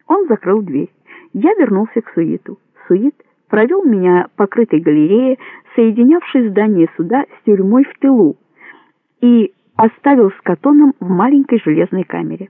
Он закрыл дверь. Я вернулся к Суиту. Суит провел меня по крытой галерее, соединявшей здание суда с тюрьмой в тылу, и оставил с Катоном в маленькой железной камере.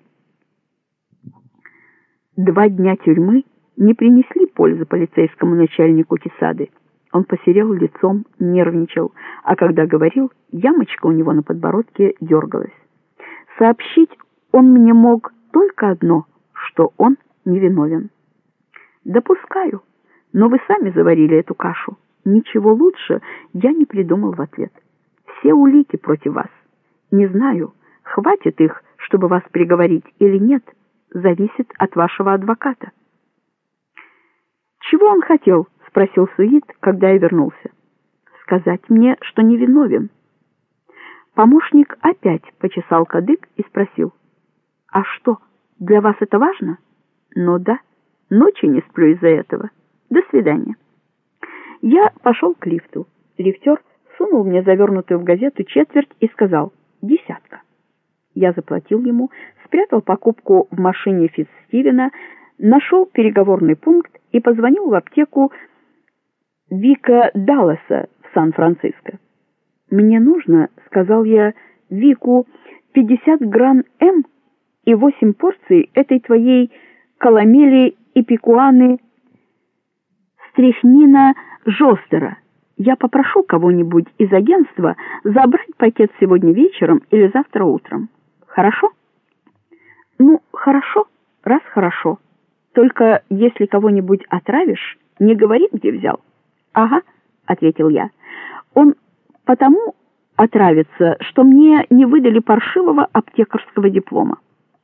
2 дня тюрьмы не принесли пользы полицейскому начальнику Кесады. Он посерел лицом, нервничал, а когда говорил, ямочка у него на подбородке дергалась. Сообщить он мне мог только одно, что он невиновен. «Допускаю, но вы сами заварили эту кашу. Ничего лучше я не придумал в ответ. Все улики против вас. Не знаю, хватит их, чтобы вас приговорить или нет, зависит от вашего адвоката». «Чего он хотел?» — спросил Суит, когда я вернулся. «Сказать мне, что невиновен». Помощник опять почесал кадык и спросил: «А что, для вас это важно?» «Ну да, ночью не сплю из-за этого. До свидания». Я пошел к лифту. Лифтер сунул мне завернутую в газету четверть и сказал: «10». Я заплатил ему, спрятал покупку в машине Фитцстивена, нашел переговорный пункт и позвонил в аптеку Вика Далласа в Сан-Франциско. «Мне нужно, — сказал я Вику, — 50 грамм М и 8 порций этой твоей каламели и пикуаны стрихнина Жостера. Я попрошу кого-нибудь из агентства забрать пакет сегодня вечером или завтра утром. Хорошо?» «Ну, хорошо, раз хорошо. Только если кого-нибудь отравишь, не говори, где взял». «Ага», — ответил я. «Он потому отравится, что мне не выдали паршивого аптекарского диплома».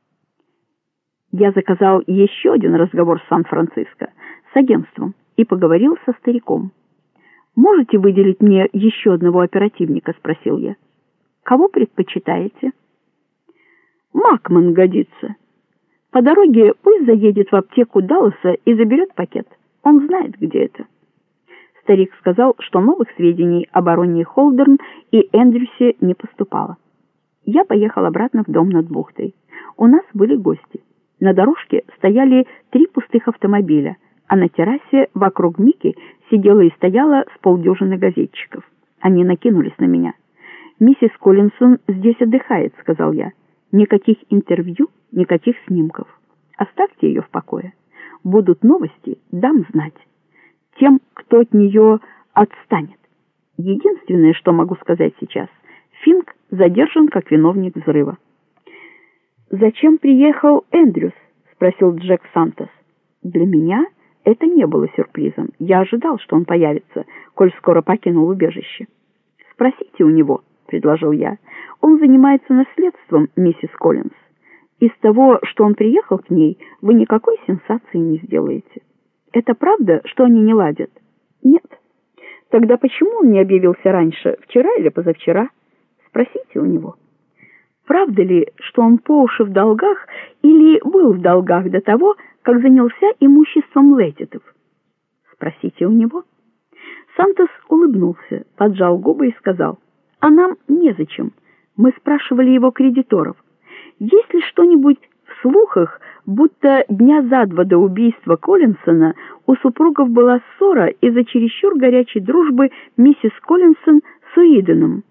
Я заказал еще один разговор с Сан-Франциско, с агентством, и поговорил со стариком. «Можете выделить мне еще одного оперативника?» — спросил я. «Кого предпочитаете?» «Макман годится. По дороге пусть заедет в аптеку Далласа и заберет пакет. Он знает, где это». Старик сказал, что новых сведений о бароне Холдерн и Эндрюсе не поступало. Я поехал обратно в дом над бухтой. У нас были гости. На дорожке стояли 3 пустых автомобиля, а на террасе вокруг Мики сидела и стояла с полдюжины газетчиков. Они накинулись на меня. «Миссис Коллинсон здесь отдыхает», — сказал я. «Никаких интервью, никаких снимков. Оставьте ее в покое. Будут новости, дам знать. Тем, кто от нее отстанет. Единственное, что могу сказать сейчас, Финк задержан как виновник взрыва». «Зачем приехал Эндрюс?» — спросил Джек Сантос. Для меня это не было сюрпризом. Я ожидал, что он появится, коль скоро покинул убежище. «Спросите у него», — предложил я. «Он занимается наследством, миссис Коллинс. Из того, что он приехал к ней, вы никакой сенсации не сделаете». «Это правда, что они не ладят?» «Нет». «Тогда почему он не объявился раньше, вчера или позавчера?» «Спросите у него». «Правда ли, что он по уши в долгах или был в долгах до того, как занялся имуществом Леттитов?» «Спросите у него». Сантос улыбнулся, поджал губы и сказал: «А нам незачем. Мы спрашивали его кредиторов. Есть ли что-нибудь в слухах, будто дня за 2 до убийства Коллинсона у супругов была ссора из-за чересчур горячей дружбы миссис Коллинсон с Уидоном?»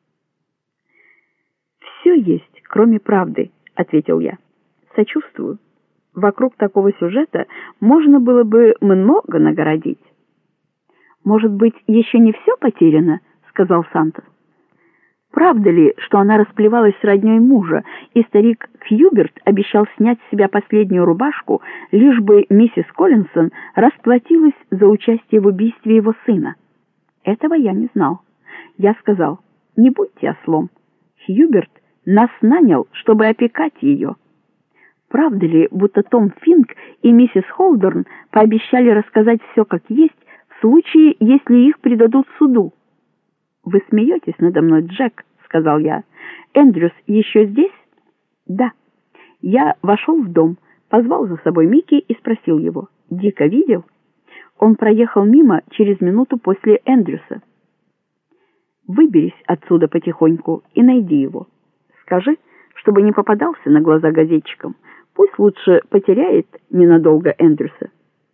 «Все есть, кроме правды», — ответил я. «Сочувствую. Вокруг такого сюжета можно было бы много нагородить». «Может быть, еще не все потеряно?» — сказал Сантос. «Правда ли, что она расплевалась с родней мужа, и старик Хьюберт обещал снять с себя последнюю рубашку, лишь бы миссис Коллинсон расплатилась за участие в убийстве его сына?» Этого я не знал. Я сказал: «Не будьте ослом. Хьюберт нас нанял, чтобы опекать ее». «Правда ли, будто Том Финк и миссис Холдерн пообещали рассказать все как есть в случае, если их предадут суду?» «Вы смеетесь надо мной, Джек», — сказал я. «Эндрюс еще здесь?» «Да». Я вошел в дом, позвал за собой Микки и спросил его: «Дика видел?» Он проехал мимо через минуту после Эндрюса. «Выберись отсюда потихоньку и найди его. Скажи, чтобы не попадался на глаза газетчикам. Пусть лучше потеряет ненадолго Эндрюса.